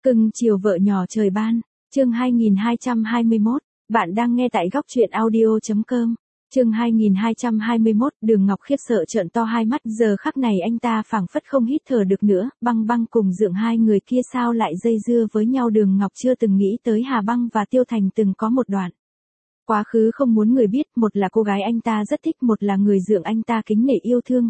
Cưng chiều vợ nhỏ trời ban, chương 2221, bạn đang nghe tại góc truyện audio.com. Chương 2221, Đường Ngọc khiếp sợ trợn to hai mắt, giờ khắc này anh ta phảng phất không hít thở được nữa, Băng Băng cùng Dượng hai người kia sao lại dây dưa với nhau. Đường Ngọc chưa từng nghĩ tới Hà Băng và Tiêu Thành từng có một đoạn quá khứ không muốn người biết, một là cô gái anh ta rất thích, một là người Dượng anh ta kính nể yêu thương,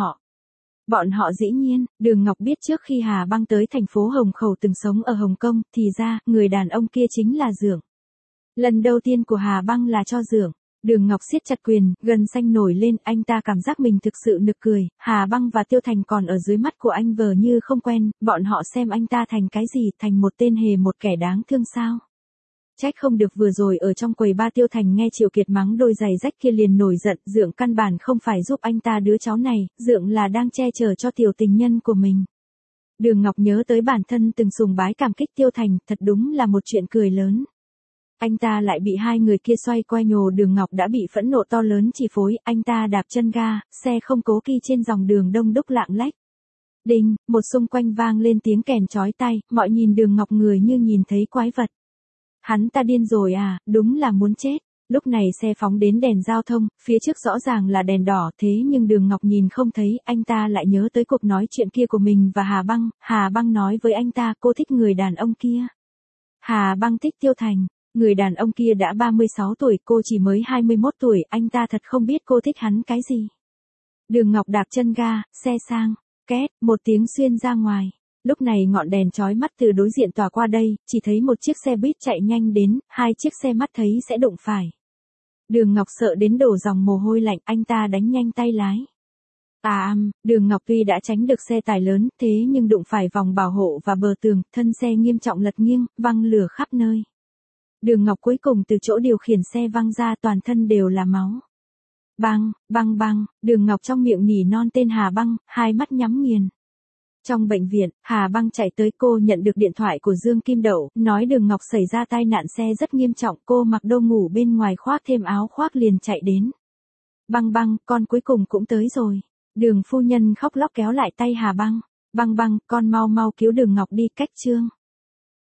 Bọn họ dĩ nhiên, Đường Ngọc biết trước khi Hà Băng tới thành phố Hồng Khẩu từng sống ở Hồng Kông, thì ra, người đàn ông kia chính là Dượng. Lần đầu tiên của Hà Băng là cho Dượng. Đường Ngọc siết chặt quyền, gân xanh nổi lên, anh ta cảm giác mình thực sự nực cười, Hà Băng và Tiêu Thành còn ở dưới mắt của anh vờ như không quen, bọn họ xem anh ta thành cái gì, thành một tên hề, một kẻ đáng thương sao. Trách không được vừa rồi ở trong quầy ba Tiêu Thành nghe Triệu Kiệt mắng đôi giày rách kia liền nổi giận, Dượng căn bản không phải giúp anh ta đứa cháu này, Dượng là đang che chở cho tiểu tình nhân của mình. Đường Ngọc nhớ tới bản thân từng sùng bái cảm kích Tiêu Thành, thật đúng là một chuyện cười lớn. Anh ta lại bị hai người kia xoay quay nhồ, Đường Ngọc đã bị phẫn nộ to lớn chi phối, anh ta đạp chân ga, xe không cố kỵ trên dòng đường đông đúc lạng lách. Đinh, một xung quanh vang lên tiếng kèn chói tai, mọi nhìn Đường Ngọc người như nhìn thấy quái vật. Hắn ta điên rồi à, đúng là muốn chết. Lúc này xe phóng đến đèn giao thông, phía trước rõ ràng là đèn đỏ, thế nhưng Đường Ngọc nhìn không thấy, anh ta lại nhớ tới cuộc nói chuyện kia của mình và Hà Băng nói với anh ta cô thích người đàn ông kia. Hà Băng thích Tiêu Thành, người đàn ông kia đã 36 tuổi, cô chỉ mới 21 tuổi, anh ta thật không biết cô thích hắn cái gì. Đường Ngọc đạp chân ga, xe sang, két, một tiếng xuyên ra ngoài. Lúc này ngọn đèn chói mắt từ đối diện tỏa qua đây, chỉ thấy một chiếc xe buýt chạy nhanh đến, hai chiếc xe mắt thấy sẽ đụng phải. Đường Ngọc sợ đến đổ dòng mồ hôi lạnh, anh ta đánh nhanh tay lái. Đường Ngọc tuy đã tránh được xe tải lớn, thế nhưng đụng phải vòng bảo hộ và bờ tường, thân xe nghiêm trọng lật nghiêng, văng lửa khắp nơi. Đường Ngọc cuối cùng từ chỗ điều khiển xe văng ra, toàn thân đều là máu. Băng, Đường Ngọc trong miệng nỉ non tên Hà Băng, hai mắt nhắm nghiền. Trong bệnh viện, Hà Băng chạy tới, cô nhận được điện thoại của Dương Kim Đậu, nói Đường Ngọc xảy ra tai nạn xe rất nghiêm trọng, cô mặc đồ ngủ bên ngoài khoác thêm áo khoác liền chạy đến. Băng, con cuối cùng cũng tới rồi. Đường phu nhân khóc lóc kéo lại tay Hà Băng. Băng, con mau cứu Đường Ngọc đi, cách Trương.